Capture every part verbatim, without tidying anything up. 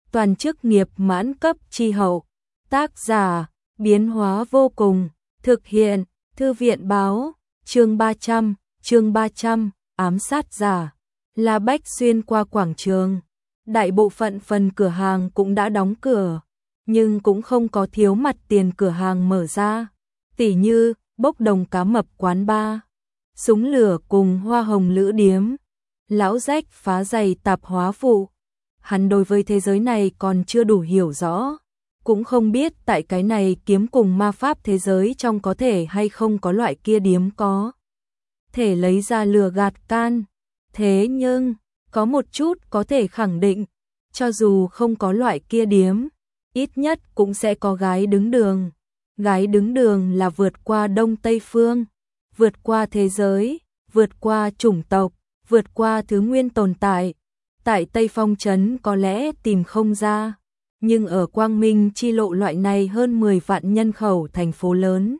toàn chức nghiệp mãn cấp chi hậu. Tác giả, biến hóa vô cùng, thực hiện, thư viện báo, chương ba trăm, chương ba trăm, ám sát giả. La Bách xuyên qua quảng trường, đại bộ phận phần cửa hàng cũng đã đóng cửa, nhưng cũng không có thiếu mặt tiền cửa hàng mở ra, tỉ như bốc đồng cá mập quán bar, súng lửa cùng hoa hồng lữ điếm, lão rách phá giày tạp hóa phụ. Hắn đối với thế giới này còn chưa đủ hiểu rõ, cũng không biết tại cái này kiếm cùng ma pháp thế giới trong có thể hay không có loại kia điếm có thể lấy ra lừa gạt can. Thế nhưng, có một chút có thể khẳng định, cho dù không có loại kia điếm, ít nhất cũng sẽ có gái đứng đường. Gái đứng đường là vượt qua Đông Tây Phương, vượt qua thế giới, vượt qua chủng tộc, vượt qua thứ nguyên tồn tại. Tại Tây Phong Trấn có lẽ tìm không ra, nhưng ở Quang Minh chi lộ loại này hơn mười vạn nhân khẩu thành phố lớn,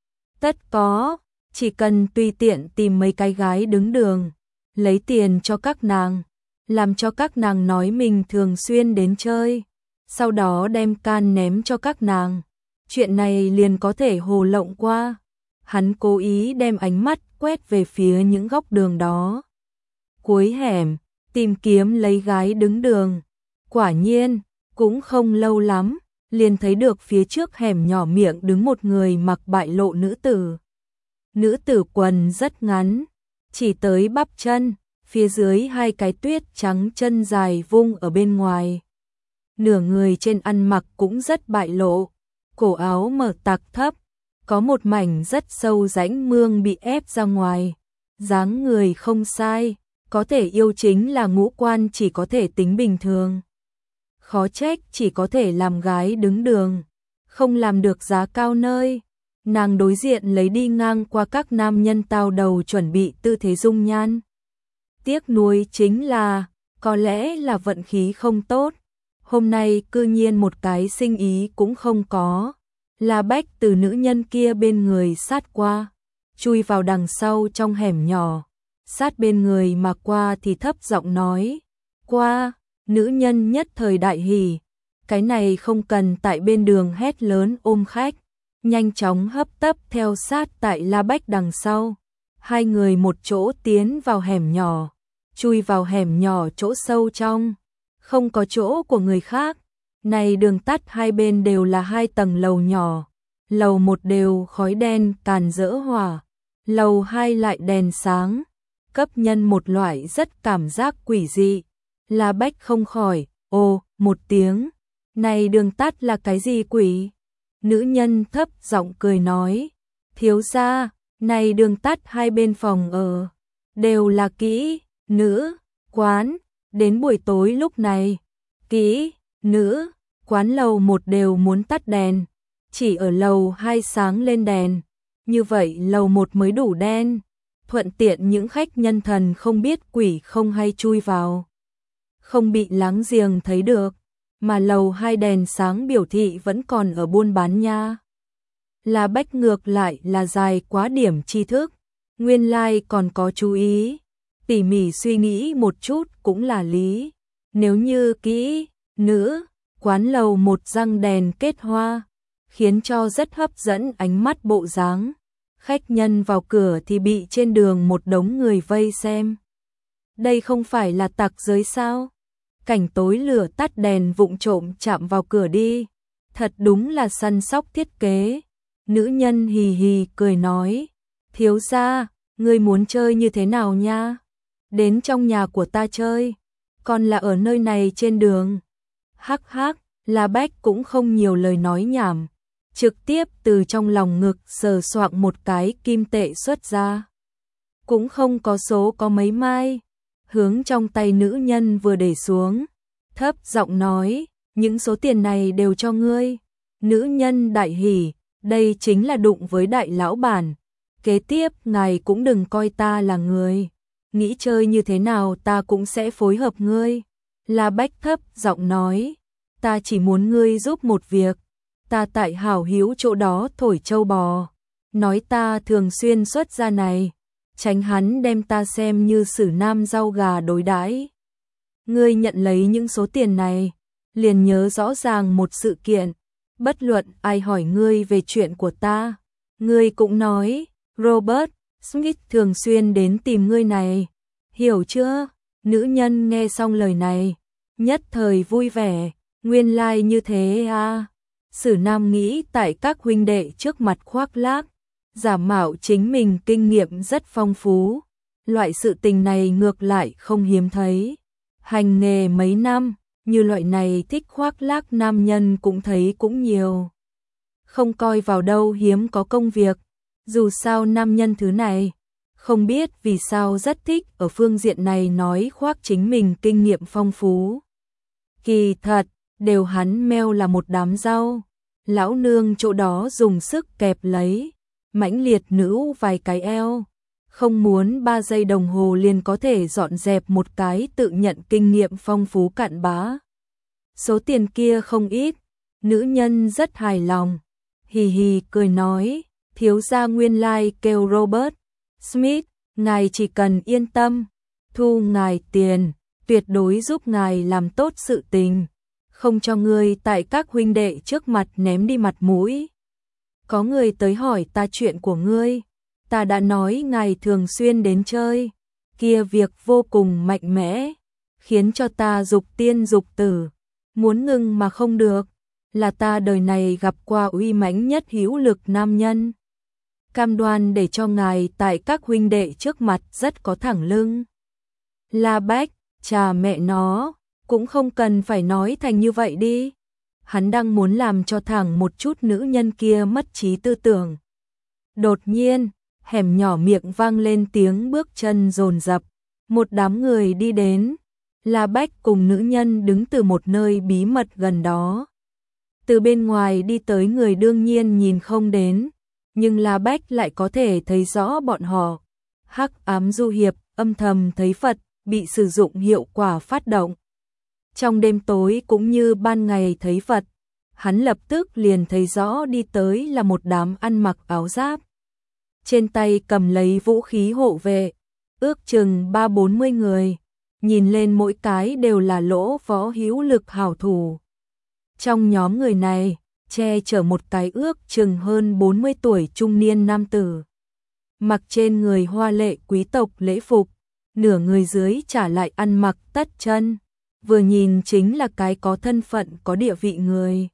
tất có, chỉ cần tùy tiện tìm mấy cái gái đứng đường, lấy tiền cho các nàng, làm cho các nàng nói mình thường xuyên đến chơi, sau đó đem can ném cho các nàng. Chuyện này liền có thể hồ lộng qua. Hắn cố ý đem ánh mắt quét về phía những góc đường đó, cuối hẻm, tìm kiếm lấy gái đứng đường. Quả nhiên, cũng không lâu lắm, liền thấy được phía trước hẻm nhỏ miệng đứng một người mặc bại lộ nữ tử. Nữ tử quần rất ngắn, chỉ tới bắp chân, phía dưới hai cái tuyết trắng chân dài vung ở bên ngoài. Nửa người trên ăn mặc cũng rất bại lộ, cổ áo mở tạc thấp, có một mảnh rất sâu rãnh mương bị ép ra ngoài. Dáng người không sai, có thể yêu chính là ngũ quan chỉ có thể tính bình thường. Khó trách chỉ có thể làm gái đứng đường, không làm được giá cao nơi. Nàng đối diện lấy đi ngang qua các nam nhân tao đầu chuẩn bị tư thế dung nhan. Tiếc nuối chính là, có lẽ là vận khí không tốt, hôm nay cư nhiên một cái sinh ý cũng không có. La Bách từ nữ nhân kia bên người sát qua, chui vào đằng sau trong hẻm nhỏ, sát bên người mà qua thì thấp giọng nói, qua. Nữ nhân nhất thời đại hỉ, cái này không cần tại bên đường hét lớn ôm khách, nhanh chóng hấp tấp theo sát tại La Bách đằng sau. Hai người một chỗ tiến vào hẻm nhỏ, chui vào hẻm nhỏ chỗ sâu trong, không có chỗ của người khác. Này đường tắt hai bên đều là hai tầng lầu nhỏ, lầu một đều khói đen càn rỡ hỏa, lầu hai lại đèn sáng, cấp nhân một loại rất cảm giác quỷ dị. La Bách không khỏi, ồ, một tiếng, này đường tắt là cái gì quỷ? Nữ nhân thấp giọng cười nói, thiếu gia, này đường tắt hai bên phòng ở, đều là kỹ, nữ, quán, đến buổi tối lúc này, kỹ, nữ, quán lầu một đều muốn tắt đèn, chỉ ở lầu hai sáng lên đèn, như vậy lầu một mới đủ đen, thuận tiện những khách nhân thần không biết quỷ không hay chui vào, không bị láng giềng thấy được, mà lầu hai đèn sáng biểu thị vẫn còn ở buôn bán nha. La Bách ngược lại là dài quá điểm tri thức, nguyên lai like còn có chú ý, tỉ mỉ suy nghĩ một chút cũng là lý. Nếu như kỹ, nữ, quán lầu một răng đèn kết hoa, khiến cho rất hấp dẫn ánh mắt bộ dáng, khách nhân vào cửa thì bị trên đường một đống người vây xem. Đây không phải là tặc giới sao? Cảnh tối lửa tắt đèn vụng trộm chạm vào cửa đi, thật đúng là săn sóc thiết kế. Nữ nhân hì hì cười nói, thiếu gia, ngươi muốn chơi như thế nào nha? Đến trong nhà của ta chơi, còn là ở nơi này trên đường. Hắc hắc, La Bách cũng không nhiều lời nói nhảm, trực tiếp từ trong lòng ngực sờ soạng một cái kim tệ xuất ra. Cũng không có số có mấy mai, hướng trong tay nữ nhân vừa để xuống, thấp giọng nói, những số tiền này đều cho ngươi. Nữ nhân đại hỉ, đây chính là đụng với đại lão bản. Kế tiếp ngài cũng đừng coi ta là người, nghĩ chơi như thế nào ta cũng sẽ phối hợp ngươi. La Bách thấp giọng nói, ta chỉ muốn ngươi giúp một việc, ta tại Hảo Hữu chỗ đó thổi châu bò, nói ta thường xuyên xuất ra này, tránh hắn đem ta xem như xử nam rau gà đối đãi. Ngươi nhận lấy những số tiền này, liền nhớ rõ ràng một sự kiện, bất luận ai hỏi ngươi về chuyện của ta, ngươi cũng nói, Robert Smith thường xuyên đến tìm ngươi này, hiểu chưa? Nữ nhân nghe xong lời này, nhất thời vui vẻ, nguyên lai like như thế à. Sử Nam nghĩ tại các huynh đệ trước mặt khoác lác, giả mạo chính mình kinh nghiệm rất phong phú, loại sự tình này ngược lại không hiếm thấy. Hành nghề mấy năm, như loại này thích khoác lác nam nhân cũng thấy cũng nhiều. Không coi vào đâu hiếm có công việc, dù sao nam nhân thứ này, không biết vì sao rất thích ở phương diện này nói khoác chính mình kinh nghiệm phong phú. Kỳ thật, đều hắn meo là một đám rau, lão nương chỗ đó dùng sức kẹp lấy, mãnh liệt nữ vài cái eo, không muốn ba giây đồng hồ liền có thể dọn dẹp một cái tự nhận kinh nghiệm phong phú cặn bã. Số tiền kia không ít, nữ nhân rất hài lòng, hì hì cười nói, thiếu gia nguyên lai like kêu Robert Smith, ngài chỉ cần yên tâm, thu ngài tiền, tuyệt đối giúp ngài làm tốt sự tình, không cho ngươi tại các huynh đệ trước mặt ném đi mặt mũi. Có người tới hỏi ta chuyện của ngươi, ta đã nói ngài thường xuyên đến chơi, kia việc vô cùng mạnh mẽ, khiến cho ta dục tiên dục tử, muốn ngừng mà không được, là ta đời này gặp qua uy mãnh nhất hữu lực nam nhân. Cam đoan để cho ngài tại các huynh đệ trước mặt rất có thẳng lưng. La Bách, chà mẹ nó, cũng không cần phải nói thành như vậy đi. Hắn đang muốn làm cho thẳng một chút nữ nhân kia mất trí tư tưởng. Đột nhiên, hẻm nhỏ miệng vang lên tiếng bước chân dồn dập, một đám người đi đến. La Bách cùng nữ nhân đứng từ một nơi bí mật gần đó. Từ bên ngoài đi tới người đương nhiên nhìn không đến, nhưng La Bách lại có thể thấy rõ bọn họ. Hắc ám du hiệp, âm thầm thấy Phật, bị sử dụng hiệu quả phát động. Trong đêm tối cũng như ban ngày thấy Phật, hắn lập tức liền thấy rõ đi tới là một đám ăn mặc áo giáp. Trên tay cầm lấy vũ khí hộ vệ, ước chừng ba bốn mươi người, nhìn lên mỗi cái đều là lỗ võ hữu lực hảo thủ. Trong nhóm người này, che chở một cái ước chừng hơn bốn mươi tuổi trung niên nam tử. Mặc trên người hoa lệ quý tộc lễ phục, nửa người dưới trả lại ăn mặc tất chân, vừa nhìn chính là cái có thân phận có địa vị người.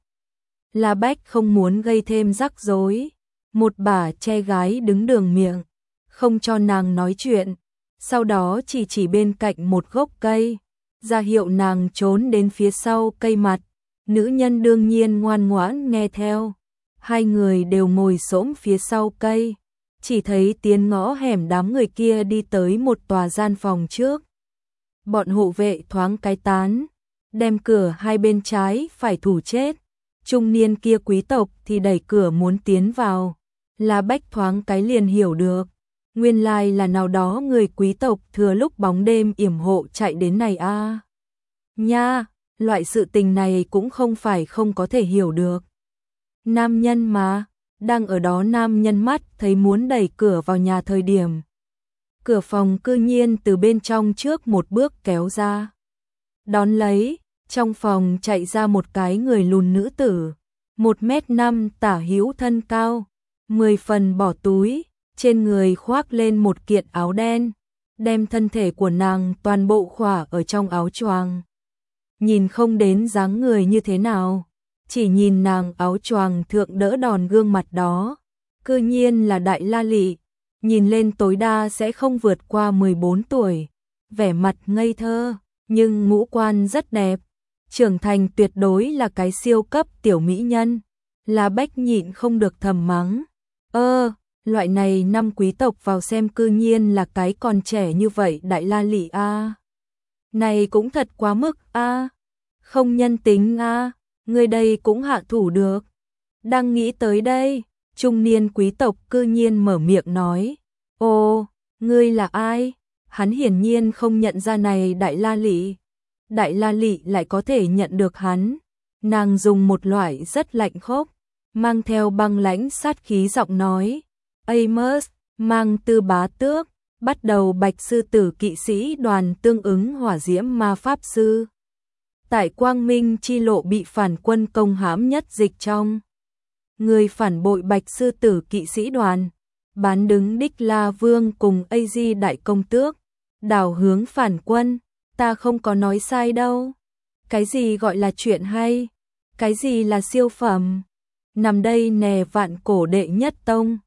La Bách không muốn gây thêm rắc rối, một bà che gái đứng đường miệng, không cho nàng nói chuyện, sau đó chỉ chỉ bên cạnh một gốc cây, ra hiệu nàng trốn đến phía sau cây mặt. Nữ nhân đương nhiên ngoan ngoãn nghe theo, hai người đều ngồi xổm phía sau cây, chỉ thấy tiến ngõ hẻm đám người kia đi tới một tòa gian phòng trước. Bọn hộ vệ thoáng cái tán, đem cửa hai bên trái phải thủ chết, trung niên kia quý tộc thì đẩy cửa muốn tiến vào. La Bách thoáng cái liền hiểu được, nguyên lai là nào đó người quý tộc thừa lúc bóng đêm yểm hộ chạy đến này a. À. Nha, loại sự tình này cũng không phải không có thể hiểu được. Nam nhân mà, đang ở đó nam nhân mắt thấy muốn đẩy cửa vào nhà thời điểm. Cửa phòng cư nhiên từ bên trong trước một bước kéo ra. Đón lấy, trong phòng chạy ra một cái người lùn nữ tử, một mét năm tả hữu thân cao, mười phần bỏ túi, trên người khoác lên một kiện áo đen, đem thân thể của nàng toàn bộ khỏa ở trong áo choàng. Nhìn không đến dáng người như thế nào, chỉ nhìn nàng áo choàng thượng đỡ đòn gương mặt đó, cư nhiên là Đại La Lị, nhìn lên tối đa sẽ không vượt qua mười bốn tuổi, vẻ mặt ngây thơ, nhưng ngũ quan rất đẹp, trưởng thành tuyệt đối là cái siêu cấp tiểu mỹ nhân. La Bách nhịn không được thầm mắng, ơ, loại này năm quý tộc vào xem cư nhiên là cái còn trẻ như vậy Đại La Lị a. Này cũng thật quá mức a, không nhân tính a, người đây cũng hạ thủ được. Đang nghĩ tới đây, trung niên quý tộc cư nhiên mở miệng nói, ồ, ngươi là ai? Hắn hiển nhiên không nhận ra này Đại La Lị. Đại La Lị lại có thể nhận được hắn. Nàng dùng một loại rất lạnh khốc, mang theo băng lãnh sát khí giọng nói, Amos, mang tư bá tước, bắt đầu bạch sư tử kỵ sĩ đoàn tương ứng hỏa diễm ma pháp sư. tại Quang Minh chi lộ bị phản quân công hãm nhất dịch trong. Người phản bội Bạch Sư Tử kỵ sĩ đoàn, bán đứng Đích La Vương cùng A Di đại công tước, đảo hướng phản quân, ta không có nói sai đâu. Cái gì gọi là chuyện hay? Cái gì là siêu phẩm? Nằm đây nè vạn cổ đệ nhất tông.